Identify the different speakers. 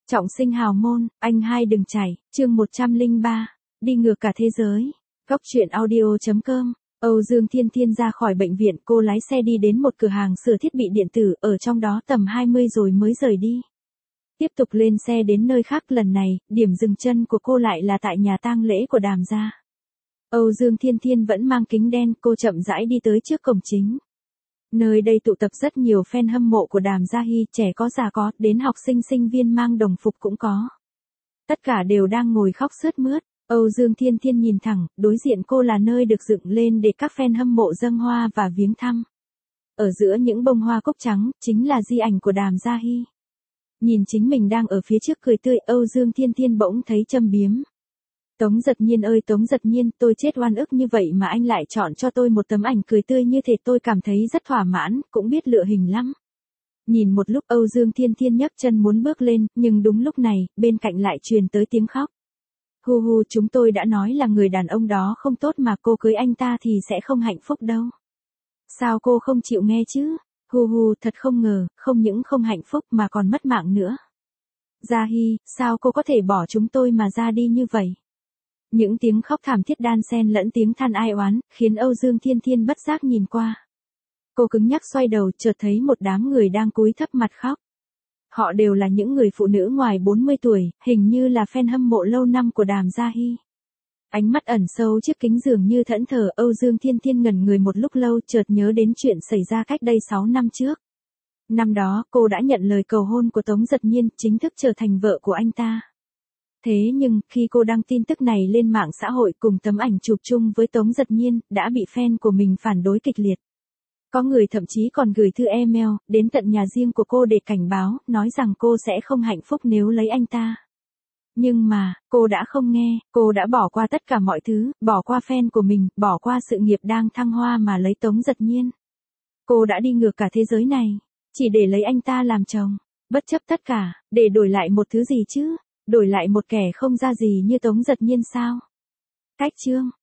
Speaker 1: Trọng sinh hào môn, anh hai đừng chảy, chương 103, đi ngược cả thế giới. Góc truyện audio.com. Âu Dương Thiên Thiên ra khỏi bệnh viện, cô lái xe đi đến một cửa hàng sửa thiết bị điện tử, ở trong đó tầm 20 rồi mới rời đi. Tiếp tục lên xe đến nơi khác, lần này, điểm dừng chân của cô lại là tại nhà tang lễ của Đàm gia. Âu Dương Thiên Thiên vẫn mang kính đen, cô chậm rãi đi tới trước cổng chính. Nơi đây tụ tập rất nhiều fan hâm mộ của Đàm Gia Hi, trẻ có già có, đến học sinh sinh viên mang đồng phục cũng có. Tất cả đều đang ngồi khóc sướt mướt. Âu Dương Thiên Thiên nhìn thẳng, đối diện cô là nơi được dựng lên để các fan hâm mộ dâng hoa và viếng thăm. Ở giữa những bông hoa cúc trắng, chính là di ảnh của Đàm Gia Hi. Nhìn chính mình đang ở phía trước cười tươi, Âu Dương Thiên Thiên bỗng thấy châm biếm. Tống Giật Nhiên ơi Tống Giật Nhiên, tôi chết oan ức như vậy mà anh lại chọn cho tôi một tấm ảnh cười tươi như thế, tôi cảm thấy rất thỏa mãn, cũng biết lựa hình lắm. Nhìn một lúc Âu Dương Thiên Thiên nhấc chân muốn bước lên, nhưng đúng lúc này, bên cạnh lại truyền tới tiếng khóc. Hu hu, chúng tôi đã nói là người đàn ông đó không tốt mà, cô cưới anh ta thì sẽ không hạnh phúc đâu. Sao cô không chịu nghe chứ? Hu hu, thật không ngờ, không những không hạnh phúc mà còn mất mạng nữa. Gia Hi, sao cô có thể bỏ chúng tôi mà ra đi như vậy? Những tiếng khóc thảm thiết đan xen lẫn tiếng than ai oán, khiến Âu Dương Thiên Thiên bất giác nhìn qua. Cô cứng nhắc xoay đầu, chợt thấy một đám người đang cúi thấp mặt khóc. Họ đều là những người phụ nữ ngoài 40 tuổi, hình như là fan hâm mộ lâu năm của Đàm Gia Hi. Ánh mắt ẩn sâu chiếc kính dường như thẫn thờ, Âu Dương Thiên Thiên ngẩn người một lúc lâu, chợt nhớ đến chuyện xảy ra cách đây 6 năm trước. Năm đó, cô đã nhận lời cầu hôn của Tống Giật Nhiên, chính thức trở thành vợ của anh ta. Thế nhưng, khi cô đăng tin tức này lên mạng xã hội cùng tấm ảnh chụp chung với Tống Giật Nhiên, đã bị fan của mình phản đối kịch liệt. Có người thậm chí còn gửi thư email, đến tận nhà riêng của cô để cảnh báo, nói rằng cô sẽ không hạnh phúc nếu lấy anh ta. Nhưng mà, cô đã không nghe, cô đã bỏ qua tất cả mọi thứ, bỏ qua fan của mình, bỏ qua sự nghiệp đang thăng hoa mà lấy Tống Giật Nhiên. Cô đã đi ngược cả thế giới này, chỉ để lấy anh ta làm chồng, bất chấp tất cả, để đổi lại một thứ gì chứ? Đổi lại một kẻ không ra gì như Tống Giật Nhiên sao? Cách chương